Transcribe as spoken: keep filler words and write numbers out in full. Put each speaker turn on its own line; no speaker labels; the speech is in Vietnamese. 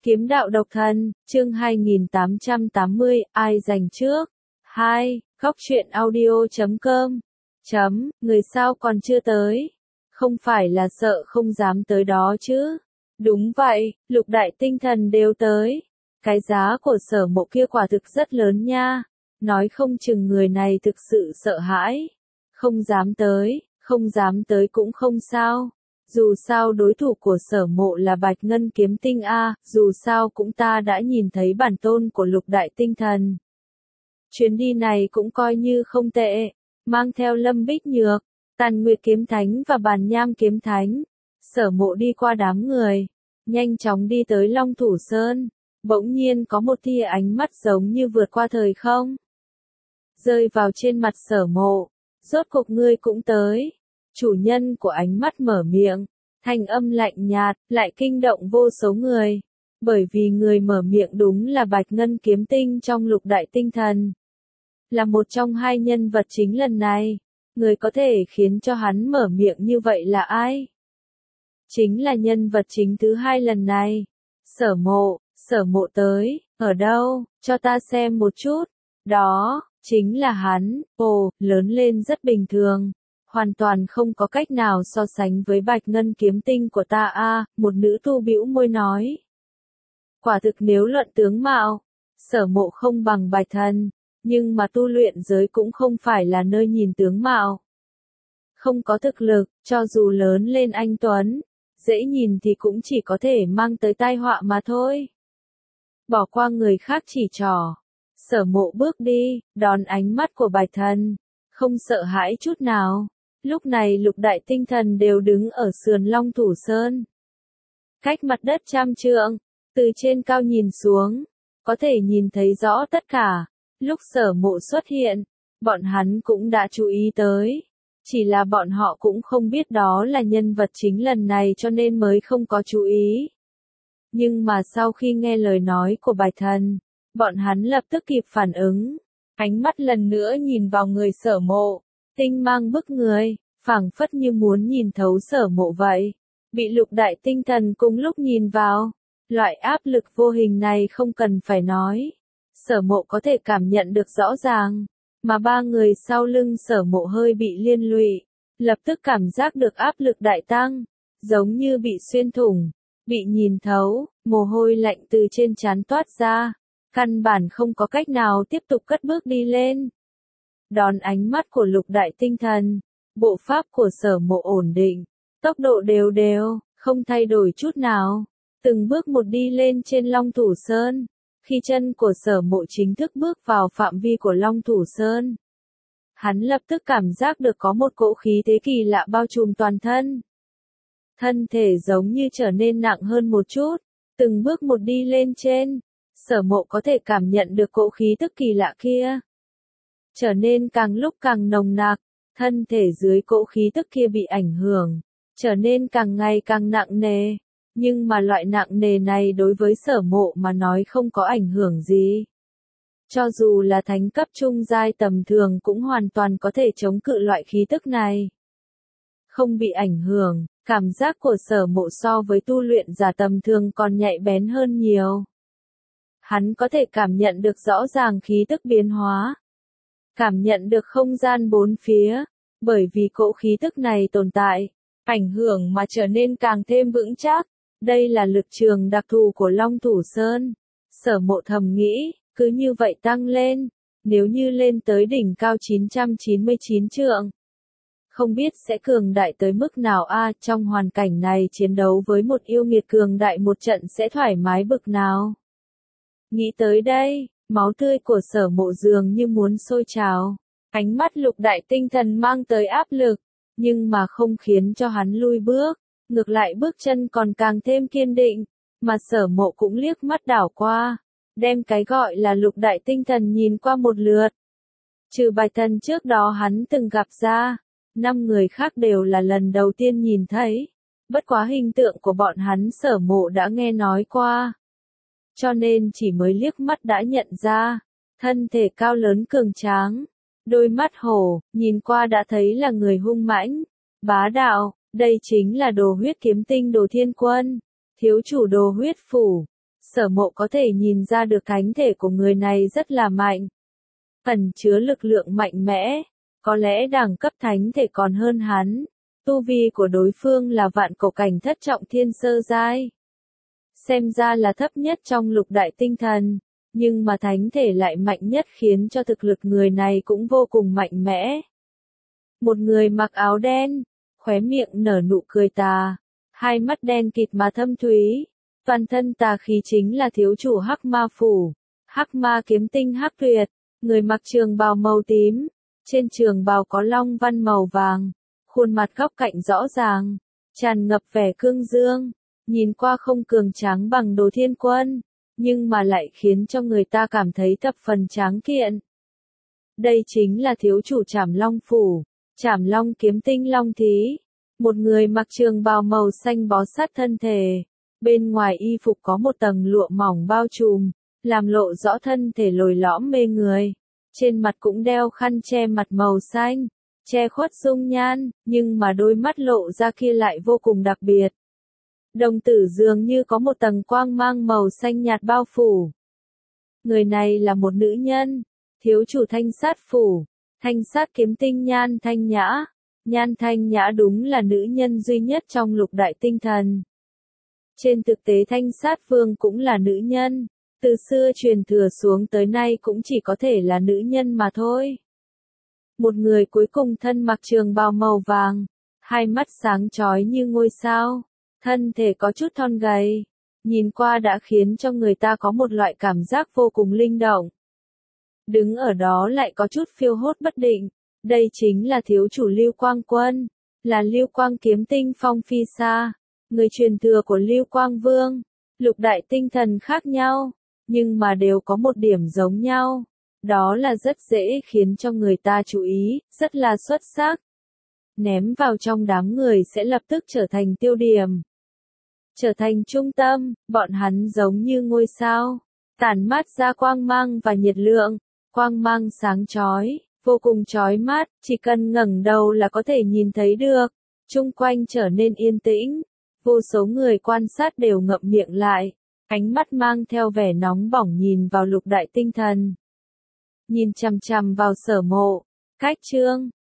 Kiếm đạo độc thân, chương hai nghìn tám trăm tám mươi, ai giành trước? hai. Góc truyện audio chấm com. Chấm, người sao còn chưa tới? Không phải là sợ không dám tới đó chứ? Đúng vậy, lục đại tinh thần đều tới. Cái giá của Sở Mộ kia quả thực rất lớn nha. Nói không chừng người này thực sự sợ hãi. Không dám tới, không dám tới cũng không sao. Dù sao đối thủ của Sở Mộ là Bạch Ngân Kiếm Tinh a, dù sao cũng ta đã nhìn thấy bản tôn của lục đại tinh thần. Chuyến đi này cũng coi như không tệ, mang theo Lâm Bích Nhược, Tàn Nguyệt Kiếm Thánh và Bàn Nham Kiếm Thánh. Sở Mộ đi qua đám người, nhanh chóng đi tới Long Thủ Sơn, bỗng nhiên có một tia ánh mắt giống như vượt qua thời không. Rơi vào trên mặt Sở Mộ, rốt cuộc ngươi cũng tới. Chủ nhân của ánh mắt mở miệng, thanh âm lạnh nhạt, lại kinh động vô số người. Bởi vì người mở miệng đúng là Bạch Ngân Kiếm Tinh trong lục đại tinh thần. Là một trong hai nhân vật chính lần này. Người có thể khiến cho hắn mở miệng như vậy là ai? Chính là nhân vật chính thứ hai lần này. Sở Mộ, Sở Mộ tới, ở đâu, cho ta xem một chút. Đó, chính là hắn, ồ, lớn lên rất bình thường. Hoàn toàn không có cách nào so sánh với Bạch Ngân Kiếm Tinh của ta a, một nữ tu bĩu môi nói. Quả thực nếu luận tướng mạo, Sở Mộ không bằng Bạch Thần, nhưng mà tu luyện giới cũng không phải là nơi nhìn tướng mạo. Không có thực lực, cho dù lớn lên anh tuấn, dễ nhìn thì cũng chỉ có thể mang tới tai họa mà thôi. Bỏ qua người khác chỉ trỏ, Sở Mộ bước đi, đón ánh mắt của Bạch Thần, không sợ hãi chút nào. Lúc này lục đại tinh thần đều đứng ở sườn Long Thủ Sơn. Cách mặt đất trăm trượng, từ trên cao nhìn xuống, có thể nhìn thấy rõ tất cả. Lúc Sở Mộ xuất hiện, bọn hắn cũng đã chú ý tới. Chỉ là bọn họ cũng không biết đó là nhân vật chính lần này cho nên mới không có chú ý. Nhưng mà sau khi nghe lời nói của Bạch Thần, bọn hắn lập tức kịp phản ứng. Ánh mắt lần nữa nhìn vào người Sở Mộ. Tinh mang bức người, phảng phất như muốn nhìn thấu Sở Mộ vậy. Bị lục đại tinh thần cùng lúc nhìn vào. Loại áp lực vô hình này không cần phải nói. Sở Mộ có thể cảm nhận được rõ ràng. Mà ba người sau lưng Sở Mộ hơi bị liên lụy. Lập tức cảm giác được áp lực đại tăng. Giống như bị xuyên thủng. Bị nhìn thấu, mồ hôi lạnh từ trên trán toát ra. Căn bản không có cách nào tiếp tục cất bước đi lên. Đón ánh mắt của lục đại tinh thần, bộ pháp của Sở Mộ ổn định, tốc độ đều đều, không thay đổi chút nào, từng bước một đi lên trên Long Thủ Sơn. Khi chân của Sở Mộ chính thức bước vào phạm vi của Long Thủ Sơn, hắn lập tức cảm giác được có một cỗ khí thế kỳ lạ bao trùm toàn thân. Thân thể giống như trở nên nặng hơn một chút, từng bước một đi lên trên, Sở Mộ có thể cảm nhận được cỗ khí tức kỳ lạ kia. Trở nên càng lúc càng nồng nặc, thân thể dưới cỗ khí tức kia bị ảnh hưởng, trở nên càng ngày càng nặng nề. Nhưng mà loại nặng nề này đối với Sở Mộ mà nói không có ảnh hưởng gì. Cho dù là thánh cấp trung giai tầm thường cũng hoàn toàn có thể chống cự loại khí tức này. Không bị ảnh hưởng, cảm giác của Sở Mộ so với tu luyện giả tầm thường còn nhạy bén hơn nhiều. Hắn có thể cảm nhận được rõ ràng khí tức biến hóa. Cảm nhận được không gian bốn phía, bởi vì cỗ khí tức này tồn tại, ảnh hưởng mà trở nên càng thêm vững chắc. Đây là lực trường đặc thù của Long Thủ Sơn. Sở Mộ thầm nghĩ, cứ như vậy tăng lên, nếu như lên tới đỉnh cao chín trăm chín mươi chín trượng. Không biết sẽ cường đại tới mức nào a, trong hoàn cảnh này chiến đấu với một yêu nghiệt cường đại một trận sẽ thoải mái bực nào. Nghĩ tới đây, máu tươi của Sở Mộ dường như muốn sôi trào. Ánh mắt lục đại tinh thần mang tới áp lực, nhưng mà không khiến cho hắn lui bước. Ngược lại bước chân còn càng thêm kiên định, mà Sở Mộ cũng liếc mắt đảo qua, đem cái gọi là lục đại tinh thần nhìn qua một lượt. Trừ Bạch Thần trước đó hắn từng gặp ra, năm người khác đều là lần đầu tiên nhìn thấy, bất quá hình tượng của bọn hắn Sở Mộ đã nghe nói qua. Cho nên chỉ mới liếc mắt đã nhận ra, thân thể cao lớn cường tráng, đôi mắt hổ, nhìn qua đã thấy là người hung mãnh, bá đạo. Đây chính là Đồ Huyết Kiếm Tinh Đồ Thiên Quân, thiếu chủ Đồ Huyết Phủ. Sở Mộ có thể nhìn ra được thánh thể của người này rất là mạnh. Ẩn chứa lực lượng mạnh mẽ, có lẽ đẳng cấp thánh thể còn hơn hắn. Tu vi của đối phương là vạn cổ cảnh thất trọng thiên sơ giai. Xem ra là thấp nhất trong lục đại tinh thần, nhưng mà thánh thể lại mạnh nhất khiến cho thực lực người này cũng vô cùng mạnh mẽ. Một người mặc áo đen, khóe miệng nở nụ cười tà, hai mắt đen kịt mà thâm thúy, toàn thân tà khí chính là thiếu chủ Hắc Ma Phủ, Hắc Ma Kiếm Tinh Hắc Tuyệt, người mặc trường bào màu tím, trên trường bào có long văn màu vàng, khuôn mặt góc cạnh rõ ràng, tràn ngập vẻ cương dương, nhìn qua không cường tráng bằng Đồ Thiên Quân, nhưng mà lại khiến cho người ta cảm thấy thập phần tráng kiện. Đây chính là thiếu chủ Trảm Long Phủ, Trảm Long Kiếm Tinh Long Thí, một người mặc trường bào màu xanh bó sát thân thể, bên ngoài y phục có một tầng lụa mỏng bao trùm, làm lộ rõ thân thể lồi lõm mê người, trên mặt cũng đeo khăn che mặt màu xanh, che khuất dung nhan, nhưng mà đôi mắt lộ ra kia lại vô cùng đặc biệt. Đồng tử dường như có một tầng quang mang màu xanh nhạt bao phủ. Người này là một nữ nhân, thiếu chủ Thanh Sát Phủ, Thanh Sát Kiếm Tinh Nhan Thanh Nhã. Nhan Thanh Nhã đúng là nữ nhân duy nhất trong lục đại tinh thần. Trên thực tế Thanh Sát Vương cũng là nữ nhân, từ xưa truyền thừa xuống tới nay cũng chỉ có thể là nữ nhân mà thôi. Một người cuối cùng thân mặc trường bào màu vàng, hai mắt sáng chói như ngôi sao, thân thể có chút thon gầy, nhìn qua đã khiến cho người ta có một loại cảm giác vô cùng linh động. Đứng ở đó lại có chút phiêu hốt bất định, đây chính là thiếu chủ Lưu Quang Quân, là Lưu Quang Kiếm Tinh Phong Phi Sa, người truyền thừa của Lưu Quang Vương. Lục đại tinh thần khác nhau, nhưng mà đều có một điểm giống nhau, đó là rất dễ khiến cho người ta chú ý, rất là xuất sắc. Ném vào trong đám người sẽ lập tức trở thành tiêu điểm, trở thành trung tâm, bọn hắn giống như ngôi sao, tản mát ra quang mang và nhiệt lượng, quang mang sáng chói, vô cùng chói mắt, chỉ cần ngẩng đầu là có thể nhìn thấy được. Chung quanh trở nên yên tĩnh, vô số người quan sát đều ngậm miệng lại, ánh mắt mang theo vẻ nóng bỏng nhìn vào lục đại tinh thần. Nhìn chằm chằm vào Sở Mộ, cách chương